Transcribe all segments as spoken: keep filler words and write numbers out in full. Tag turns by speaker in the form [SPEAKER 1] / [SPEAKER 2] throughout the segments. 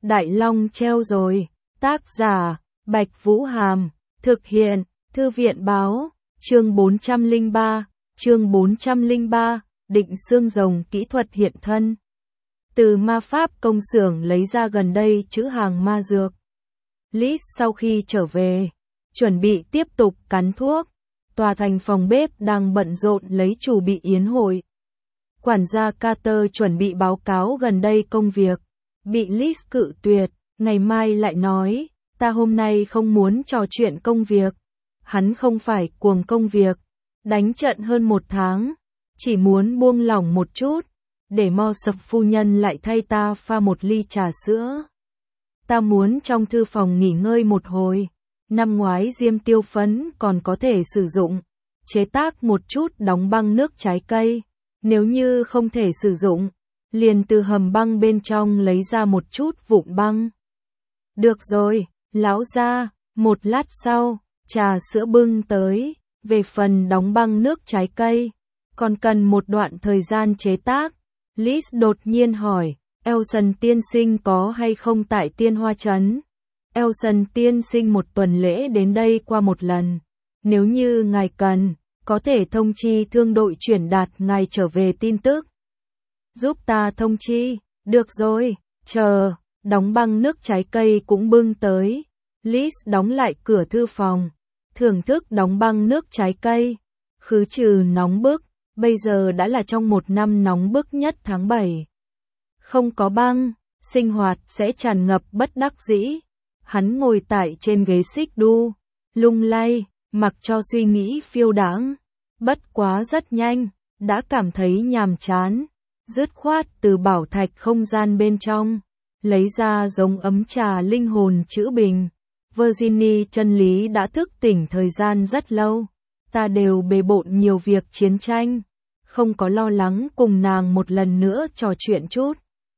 [SPEAKER 1] Đại Long treo rồi. Tác giả, Bạch Vũ Hàm. Thực hiện, Thư viện báo. Chương bốn trăm lẻ ba. Chương bốn trăm lẻ ba. Định xương rồng kỹ thuật hiện thân. Từ ma pháp công xưởng lấy ra gần đây chữ hàng ma dược. Liz sau khi trở về, chuẩn bị tiếp tục cắn thuốc. Tòa thành phòng bếp đang bận rộn lấy chủ bị yến hội. Quản gia Carter chuẩn bị báo cáo gần đây công việc. Bị Liz cự tuyệt, ngày mai lại nói, ta hôm nay không muốn trò chuyện công việc. Hắn không phải cuồng công việc, đánh trận hơn một tháng, chỉ muốn buông lỏng một chút, để Mo Sập phu nhân lại thay ta pha một ly trà sữa. Ta muốn trong thư phòng nghỉ ngơi một hồi. Năm ngoái diêm tiêu phấn còn có thể sử dụng, chế tác một chút đóng băng nước trái cây. Nếu như không thể sử dụng, liền từ hầm băng bên trong lấy ra một chút vụn băng. Được rồi, lão gia. Một lát sau, trà sữa bưng tới. Về phần đóng băng nước trái cây, còn cần một đoạn thời gian chế tác. Liz đột nhiên hỏi, Elson tiên sinh có hay không tại Tiên Hoa Trấn? Elson tiên sinh một tuần lễ đến đây qua một lần. Nếu như ngài cần, có thể thông chi thương đội chuyển đạt ngài trở về tin tức. Giúp ta thông chi. Được rồi, chờ. Đóng băng nước trái cây cũng bưng tới. Liz đóng lại cửa thư phòng, thưởng thức đóng băng nước trái cây. Khứ trừ nóng bức, bây giờ đã là trong một năm nóng bức nhất tháng bảy. Không có băng, sinh hoạt sẽ tràn ngập bất đắc dĩ. Hắn ngồi tại trên ghế xích đu, lung lay, mặc cho suy nghĩ phiêu đãng. Bất quá rất nhanh, đã cảm thấy nhàm chán. Dứt khoát từ bảo thạch không gian bên trong, lấy ra giống ấm trà linh hồn chữ bình. Virginie chân lý đã thức tỉnh thời gian rất lâu. Ta đều bề bộn nhiều việc chiến tranh, không có lo lắng cùng nàng một lần nữa trò chuyện chút.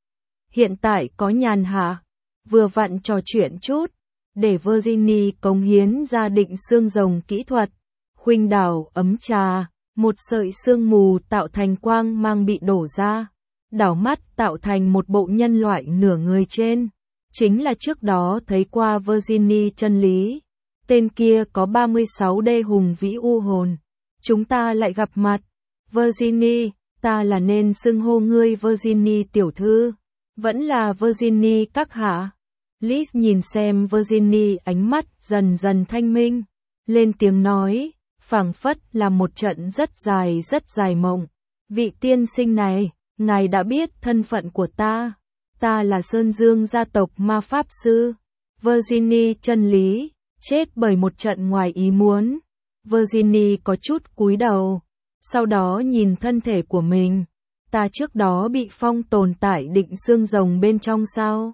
[SPEAKER 1] Hiện tại có nhàn hạ, vừa vặn trò chuyện chút, để Virginie cống hiến ra định xương rồng kỹ thuật. Khuynh đảo ấm trà, một sợi sương mù tạo thành quang mang bị đổ ra, đảo mắt tạo thành một bộ nhân loại nửa người trên. Chính là trước đó thấy qua Virginie chân lý. Tên kia có ba mươi sáu đê hùng vĩ u hồn. Chúng ta lại gặp mặt. Virginie, ta là nên xưng hô ngươi Virginie tiểu thư, vẫn là Virginie các hạ? Liz nhìn xem Virginie, ánh mắt dần dần thanh minh, lên tiếng nói, phảng phất là một trận rất dài rất dài mộng. Vị tiên sinh này, ngài đã biết thân phận của ta. Ta là Sơn Dương gia tộc ma pháp sư. Virginie chân lý, chết bởi một trận ngoài ý muốn. Virginie có chút cúi đầu, sau đó nhìn thân thể của mình. Ta trước đó bị phong tồn tại định xương rồng bên trong sao?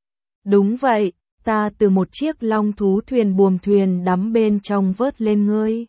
[SPEAKER 1] Đúng vậy, ta từ một chiếc long thú thuyền buồm thuyền đắm bên trong vớt lên ngươi.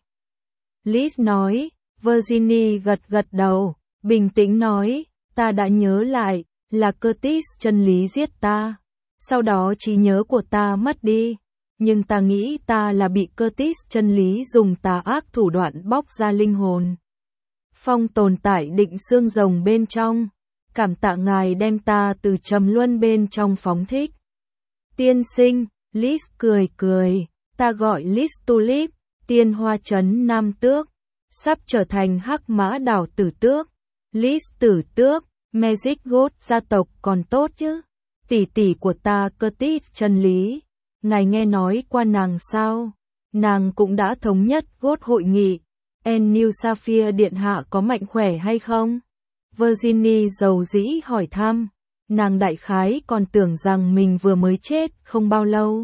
[SPEAKER 1] Liz nói. Virginie gật gật đầu, bình tĩnh nói, ta đã nhớ lại, là Curtis chân lý giết ta. Sau đó trí nhớ của ta mất đi, nhưng ta nghĩ ta là bị Curtis chân lý dùng tà ác thủ đoạn bóc ra linh hồn. Phong tồn tại định xương rồng bên trong, cảm tạ ngài đem ta từ trầm luân bên trong phóng thích. Tiên sinh, Liz cười cười, ta gọi Liz Tulip, Tiên Hoa Trấn Nam Tước, sắp trở thành Hắc Mã Đảo Tử Tước. Liz Tử Tước, Magic God gia tộc còn tốt chứ? Tỷ tỷ của ta Curtis chân lý, ngài nghe nói qua nàng sao? Nàng cũng đã thống nhất God hội nghị. En New Sapphire điện hạ có mạnh khỏe hay không? Virginie dầu dĩ hỏi thăm. Nàng đại khái còn tưởng rằng mình vừa mới chết không bao lâu.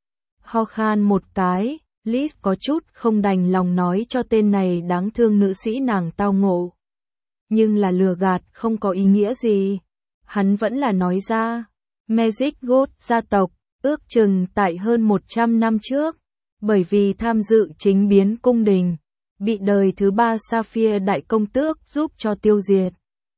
[SPEAKER 1] Ho khan một cái, Liz có chút không đành lòng nói cho tên này đáng thương nữ sĩ nàng tao ngộ. Nhưng là lừa gạt không có ý nghĩa gì. Hắn vẫn là nói ra. Magic God gia tộc, ước chừng tại hơn một trăm năm trước, bởi vì tham dự chính biến cung đình, bị đời thứ ba Sapphire đại công tước giúp cho tiêu diệt.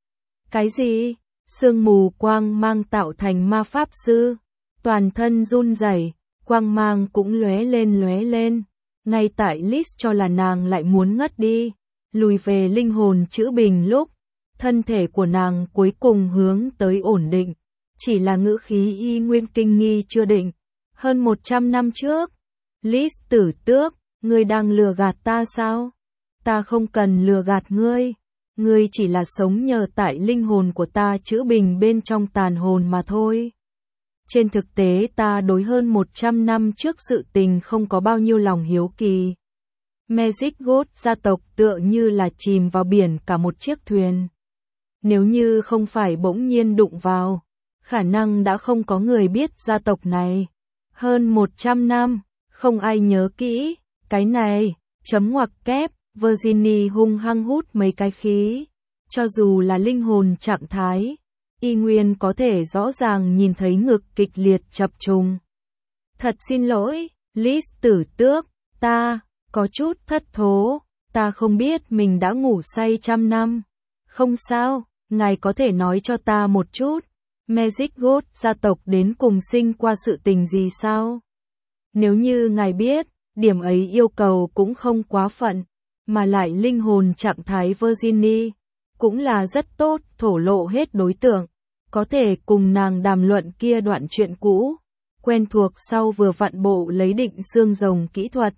[SPEAKER 1] Cái gì? Sương mù quang mang tạo thành ma pháp sư, toàn thân run rẩy, quang mang cũng lóe lên lóe lên. Ngay tại Liz cho là nàng lại muốn ngất đi, lùi về linh hồn chữ bình lúc, thân thể của nàng cuối cùng hướng tới ổn định. chỉ là ngữ khí y nguyên kinh nghi chưa định. Hơn một trăm năm trước, Lis Tử Tước, ngươi đang lừa gạt ta sao? Ta không cần lừa gạt ngươi, ngươi chỉ là sống nhờ tại linh hồn của ta chữa bình bên trong tàn hồn mà thôi. Trên thực tế ta đối hơn một trăm năm trước sự tình không có bao nhiêu lòng hiếu kỳ. Magic God gia tộc tựa như là chìm vào biển cả một chiếc thuyền. Nếu như không phải bỗng nhiên đụng vào, khả năng đã không có người biết gia tộc này. Hơn một trăm năm, không ai nhớ kỹ, cái này, chấm ngoặc kép, Virginie hung hăng hút mấy cái khí. Cho dù là linh hồn trạng thái, y nguyên có thể rõ ràng nhìn thấy ngực kịch liệt chập trùng. Thật xin lỗi, Lis Tử Tước, ta, có chút thất thố, ta không biết mình đã ngủ say trăm năm. Không sao, ngài có thể nói cho ta một chút, Magic God gia tộc đến cùng sinh qua sự tình gì sao? Nếu như ngài biết, điểm ấy yêu cầu cũng không quá phận, mà lại linh hồn trạng thái Virginie, cũng là rất tốt, thổ lộ hết đối tượng, có thể cùng nàng đàm luận kia đoạn chuyện cũ, quen thuộc sau vừa vặn bộ lấy định xương rồng kỹ thuật.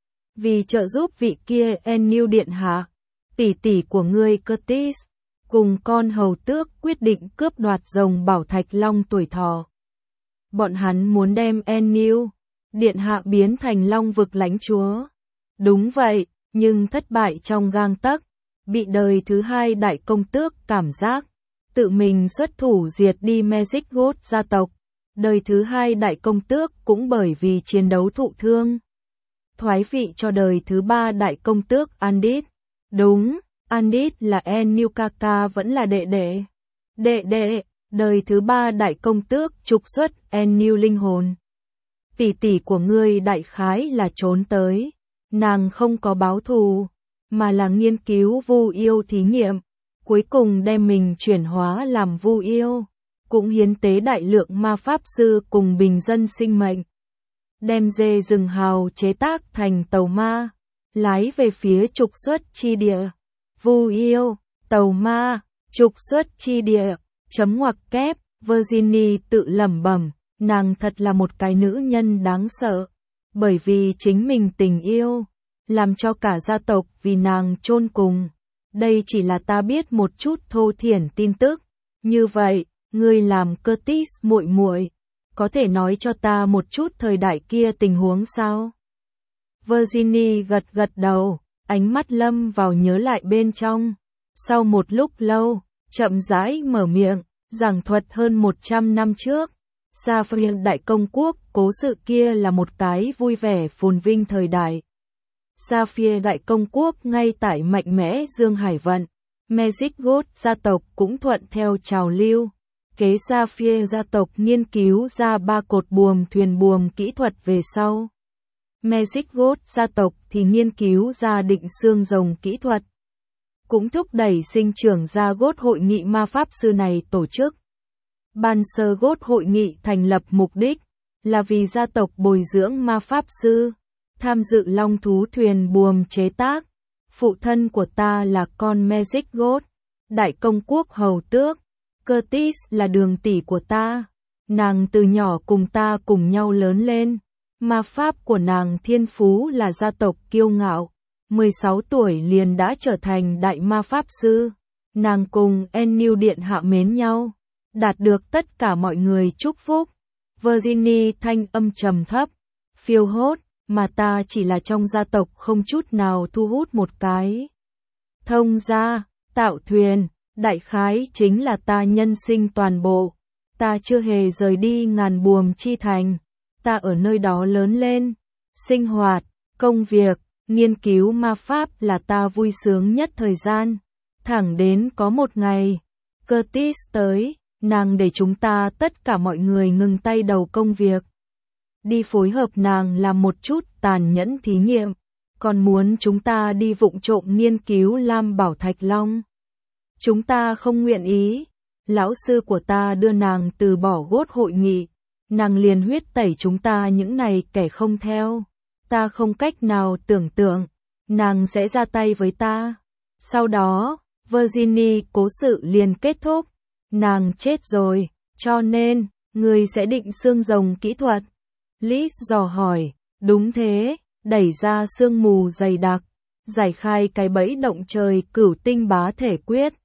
[SPEAKER 1] Vì trợ giúp vị kia Ennew điện hạ, tỷ tỷ của ngươi Curtis, cùng con hầu tước quyết định cướp đoạt rồng bảo thạch long tuổi thọ. Bọn hắn muốn đem Ennew điện hạ biến thành long vực lãnh chúa. Đúng vậy, nhưng thất bại trong gang tấc, bị đời thứ hai đại công tước cảm giác, tự mình xuất thủ diệt đi Magic God gia tộc. Đời thứ hai đại công tước cũng bởi vì chiến đấu thụ thương, thoái vị cho đời thứ ba đại công tước Andit. Đúng, Andit là Ennew Kaka vẫn là đệ đệ. Đệ đệ, đời thứ ba đại công tước trục xuất Ennew linh hồn. Tỷ tỷ của ngươi đại khái là trốn tới, nàng không có báo thù, mà là nghiên cứu vu yêu thí nghiệm, cuối cùng đem mình chuyển hóa làm vu yêu, cũng hiến tế đại lượng ma pháp sư cùng bình dân sinh mệnh. Đem dê rừng hào chế tác thành tàu ma, lái về phía trục xuất chi địa. Vu yêu, tàu ma, trục xuất chi địa, chấm ngoặc kép, Virginie tự lẩm bẩm, nàng thật là một cái nữ nhân đáng sợ, bởi vì chính mình tình yêu, làm cho cả gia tộc vì nàng chôn cùng. Đây chỉ là ta biết một chút thô thiển tin tức. Như vậy, ngươi làm Curtis muội muội, có thể nói cho ta một chút thời đại kia tình huống sao? Virginie gật gật đầu, ánh mắt lâm vào nhớ lại bên trong. Sau một lúc lâu, chậm rãi mở miệng, giảng thuật hơn một trăm năm trước. Sapphire đại công quốc, cố sự kia là một cái vui vẻ phồn vinh thời đại. Sapphire đại công quốc ngay tại mạnh mẽ Dương Hải vận. Magic God gia tộc cũng thuận theo trào lưu. Kế Sapphire gia tộc nghiên cứu ra ba cột buồm thuyền buồm kỹ thuật về sau. Magic God gia tộc thì nghiên cứu ra định xương rồng kỹ thuật. Cũng thúc đẩy sinh trưởng ra God hội nghị ma pháp sư này tổ chức. Ban sơ God hội nghị thành lập mục đích là vì gia tộc bồi dưỡng ma pháp sư, tham dự long thú thuyền buồm chế tác. Phụ thân của ta là con Magic God, đại công quốc hầu tước. Curtis là đường tỷ của ta. Nàng từ nhỏ cùng ta cùng nhau lớn lên. Ma pháp của nàng thiên phú là gia tộc kiêu ngạo. mười sáu tuổi liền đã trở thành đại ma pháp sư. Nàng cùng Ennew điện hạ mến nhau, đạt được tất cả mọi người chúc phúc. Virginie thanh âm trầm thấp, phiêu hốt, mà ta chỉ là trong gia tộc không chút nào thu hút một cái. Thông gia, tạo thuyền, đại khái chính là ta nhân sinh toàn bộ. Ta chưa hề rời đi ngàn buồm chi thành. Ta ở nơi đó lớn lên. Sinh hoạt, công việc, nghiên cứu ma pháp là ta vui sướng nhất thời gian. Thẳng đến có một ngày, Curtis tới, nàng để chúng ta tất cả mọi người ngừng tay đầu công việc. Đi phối hợp nàng làm một chút tàn nhẫn thí nghiệm, còn muốn chúng ta đi vụng trộm nghiên cứu Lam Bảo Thạch Long. Chúng ta không nguyện ý. Lão sư của ta đưa nàng từ bỏ God hội nghị, nàng liền huyết tẩy chúng ta những này kẻ không theo. Ta không cách nào tưởng tượng, nàng sẽ ra tay với ta. Sau đó, Virginie cố sự liền kết thúc. Nàng chết rồi, Cho nên, người sẽ định xương rồng kỹ thuật. Liz dò hỏi, đúng thế, đẩy ra sương mù dày đặc, giải khai cái bẫy động trời cửu tinh bá thể quyết,